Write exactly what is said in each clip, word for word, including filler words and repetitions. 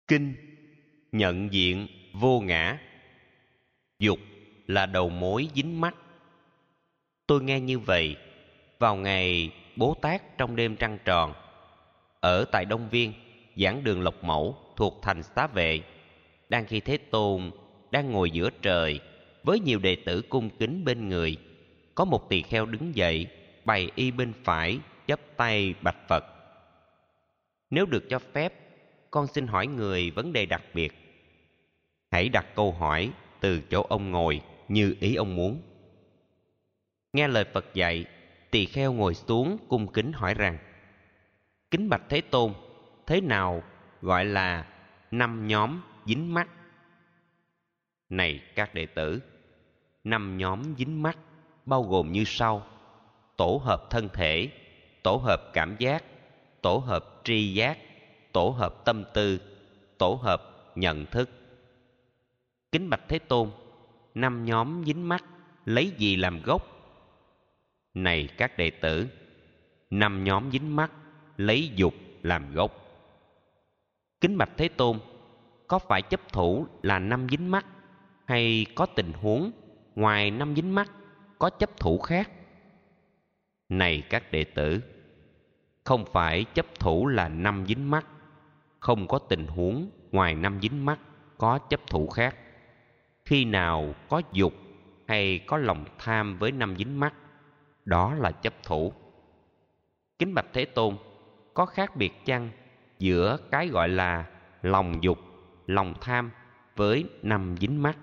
Kinh nhận diện vô ngã. Dục là đầu mối dính mắc. Tôi nghe như vậy vào ngày Bố Tát trong đêm trăng tròn, ở tại Đông Viên, giảng đường Lộc Mẫu thuộc thành Xá Vệ. Đang khi Thế Tôn đang ngồi giữa trời với nhiều đệ tử cung kính bên người, có một tỳ kheo đứng dậy, bày y bên phải, chắp tay bạch Phật: Nếu được cho phép, con xin hỏi người vấn đề đặc biệt. Hãy đặt câu hỏi từ chỗ ông ngồi như ý ông muốn. Nghe lời Phật dạy, tỳ kheo ngồi xuống cung kính hỏi rằng: Kính bạch Thế Tôn, thế nào gọi là năm nhóm dính mắc? Này các đệ tử, năm nhóm dính mắc bao gồm như sau: tổ hợp thân thể, tổ hợp cảm giác, tổ hợp tri giác, tổ hợp tâm tư, tổ hợp nhận thức. Kính bạch Thế Tôn, năm nhóm dính mắc lấy gì làm gốc? Này các đệ tử, năm nhóm dính mắc lấy dục làm gốc. Kính bạch Thế Tôn, có phải chấp thủ là năm dính mắc, hay có tình huống ngoài năm dính mắc có chấp thủ khác? Này các đệ tử, không phải chấp thủ là năm dính mắc, không có tình huống ngoài năm dính mắc có chấp thủ khác. Khi nào có dục hay có lòng tham với năm dính mắc, đó là chấp thủ. Kính bạch Thế Tôn, có khác biệt chăng giữa cái gọi là lòng dục, lòng tham với năm dính mắc?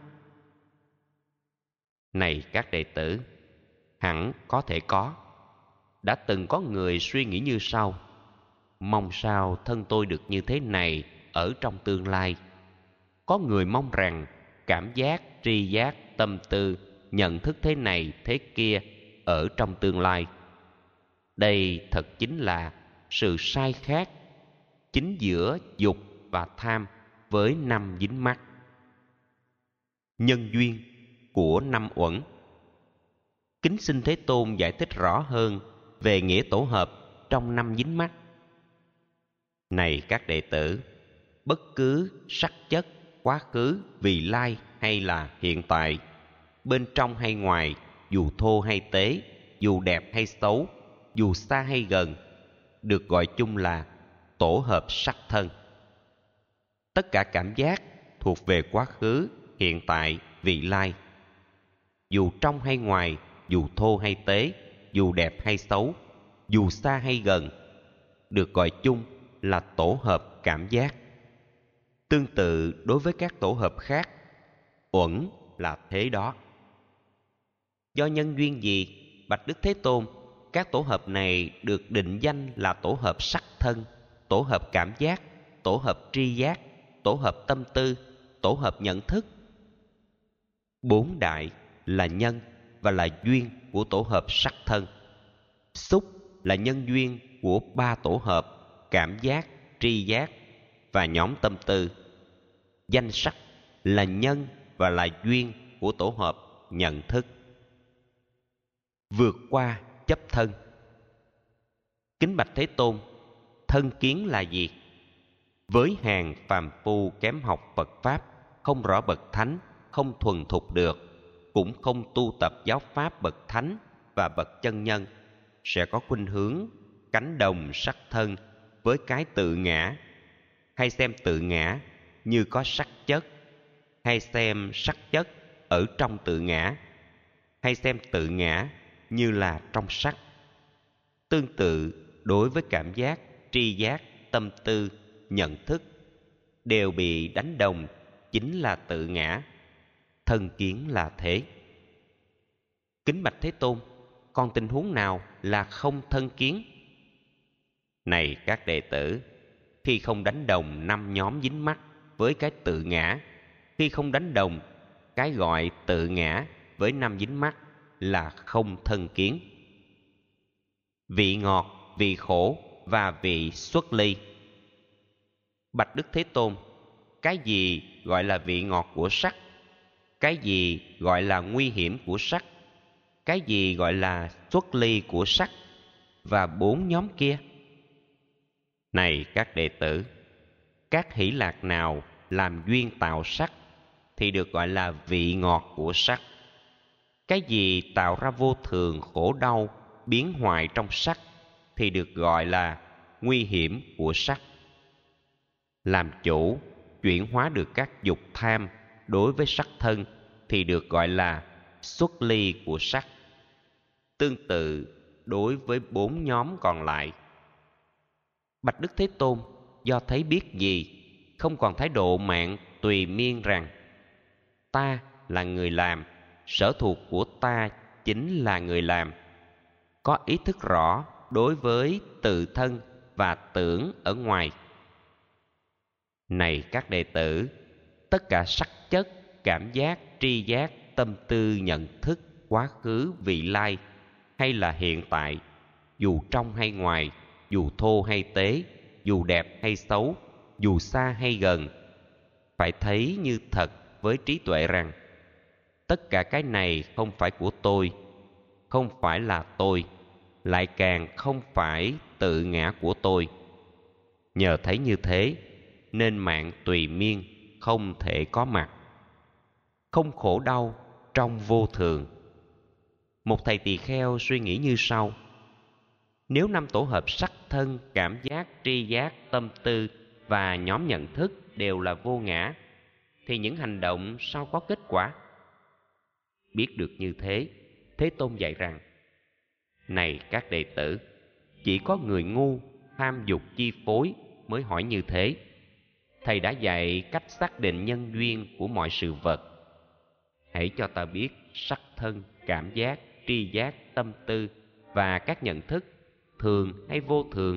Này các đệ tử, hẳn có thể có. Đã từng có người suy nghĩ như sau: mong sao thân tôi được như thế này ở trong tương lai. Có người mong rằng cảm giác, tri giác, tâm tư, nhận thức thế này thế kia ở trong tương lai. Đây thật chính là sự sai khác chính giữa dục và tham với năm dính mắc. Nhân duyên của năm uẩn. Kính xin Thế Tôn giải thích rõ hơn về nghĩa tổ hợp trong năm dính mắc. Này các đệ tử, bất cứ sắc chất, quá khứ, vị lai hay là hiện tại, bên trong hay ngoài, dù thô hay tế, dù đẹp hay xấu, dù xa hay gần, được gọi chung là tổ hợp sắc thân. Tất cả cảm giác thuộc về quá khứ, hiện tại, vị lai, dù trong hay ngoài, dù thô hay tế, dù đẹp hay xấu, dù xa hay gần, được gọi chung là tổ hợp cảm giác. Tương tự đối với các tổ hợp khác, uẩn là thế đó. Do nhân duyên gì, bạch Đức Thế Tôn, các tổ hợp này được định danh là tổ hợp sắc thân, tổ hợp cảm giác, tổ hợp tri giác, tổ hợp tâm tư, tổ hợp nhận thức? Bốn đại là nhân và là duyên của tổ hợp sắc thân. Xúc là nhân duyên của ba tổ hợp cảm giác, tri giác và nhóm tâm tư. Danh sắc là nhân và là duyên của tổ hợp nhận thức. Vượt qua chấp thân. Kính bạch Thế Tôn, thân kiến là gì? Với hàng phàm phu kém học Phật Pháp, không rõ bậc thánh, không thuần thục được, cũng không tu tập giáo pháp bậc thánh và bậc chân nhân, sẽ có khuynh hướng cánh đồng sắc thân với cái tự ngã, hay xem tự ngã như có sắc chất, hay xem sắc chất ở trong tự ngã, hay xem tự ngã như là trong sắc. Tương tự đối với cảm giác, tri giác, tâm tư, nhận thức, đều bị đánh đồng chính là tự ngã. Thân kiến là thế. Kính bạch Thế Tôn, còn tình huống nào là không thân kiến? Này các đệ tử, khi không đánh đồng năm nhóm dính mắc với cái tự ngã, khi không đánh đồng cái gọi tự ngã với năm dính mắc là không thân kiến. Vị ngọt, vị khổ và vị xuất ly. Bạch Đức Thế Tôn, cái gì gọi là vị ngọt của sắc? Cái gì gọi là nguy hiểm của sắc? Cái gì gọi là xuất ly của sắc? Và bốn nhóm kia? Này các đệ tử, Các hỷ lạc nào làm duyên tạo sắc thì được gọi là vị ngọt của sắc. Cái gì tạo ra vô thường khổ đau biến hoại trong sắc thì được gọi là nguy hiểm của sắc. Làm chủ chuyển hóa được các dục tham đối với sắc thân thì được gọi là xuất ly của sắc. Tương tự đối với bốn nhóm còn lại. Bạch Đức Thế Tôn do thấy biết gì, không còn thái độ mạn tùy miên rằng ta là người làm, sở thuộc của ta chính là người làm, có ý thức rõ đối với tự thân và tưởng ở ngoài. Này các đệ tử, tất cả sắc chất, cảm giác, tri giác, tâm tư, nhận thức, quá khứ, vị lai hay là hiện tại, dù trong hay ngoài, dù thô hay tế, dù đẹp hay xấu, dù xa hay gần, phải thấy như thật với trí tuệ rằng tất cả cái này không phải của tôi, không phải là tôi, lại càng không phải tự ngã của tôi. Nhờ thấy như thế nên mạng tùy miên không thể có mặt, không khổ đau trong vô thường. Một thầy tỳ kheo suy nghĩ như sau: nếu năm tổ hợp sắc thân, cảm giác, tri giác, tâm tư và nhóm nhận thức đều là vô ngã, thì những hành động sao có kết quả? Biết được như thế, Thế Tôn dạy rằng: này các đệ tử, chỉ có người ngu, tham dục chi phối mới hỏi như thế. Thầy đã dạy cách xác định nhân duyên của mọi sự vật. Hãy cho ta biết sắc thân, cảm giác, tri giác, tâm tư và các nhận thức thường hay vô thường.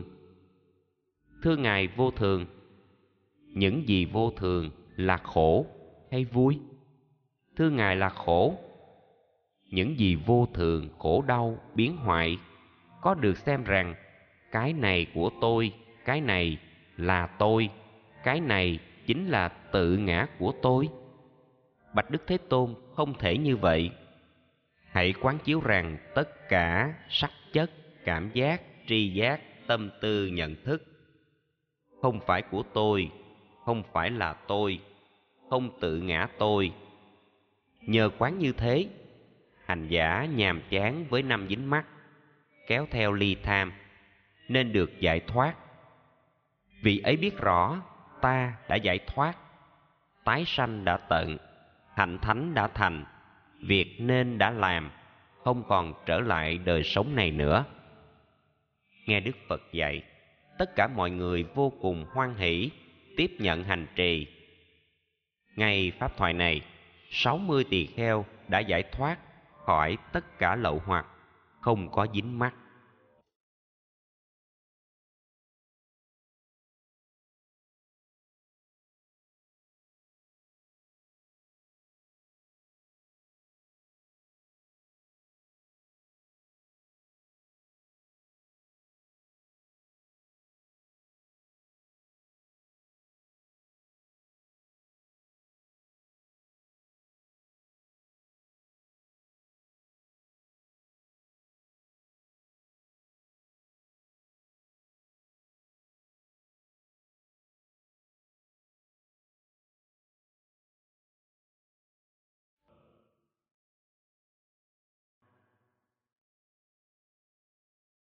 Thưa Ngài vô thường, những gì vô thường là khổ hay vui? Thưa Ngài là khổ. Những gì vô thường, khổ đau, biến hoại có được xem rằng cái này của tôi, cái này là tôi, cái này chính là tự ngã của tôi? Bạch Đức Thế Tôn, không thể như vậy. Hãy quán chiếu rằng tất cả sắc chất, cảm giác, tri giác, tâm tư, nhận thức không phải của tôi, không phải là tôi, không tự ngã tôi. Nhờ quán như thế, hành giả nhàm chán với năm dính mắc, kéo theo ly tham, nên được giải thoát. Vị ấy biết rõ ta đã giải thoát, tái sanh đã tận, hạnh thánh đã thành, việc nên đã làm, không còn trở lại đời sống này nữa. Nghe Đức Phật dạy, tất cả mọi người vô cùng hoan hỷ tiếp nhận hành trì. Ngay pháp thoại này, sáu mươi tỳ kheo đã giải thoát khỏi tất cả lậu hoặc, không có dính mắc.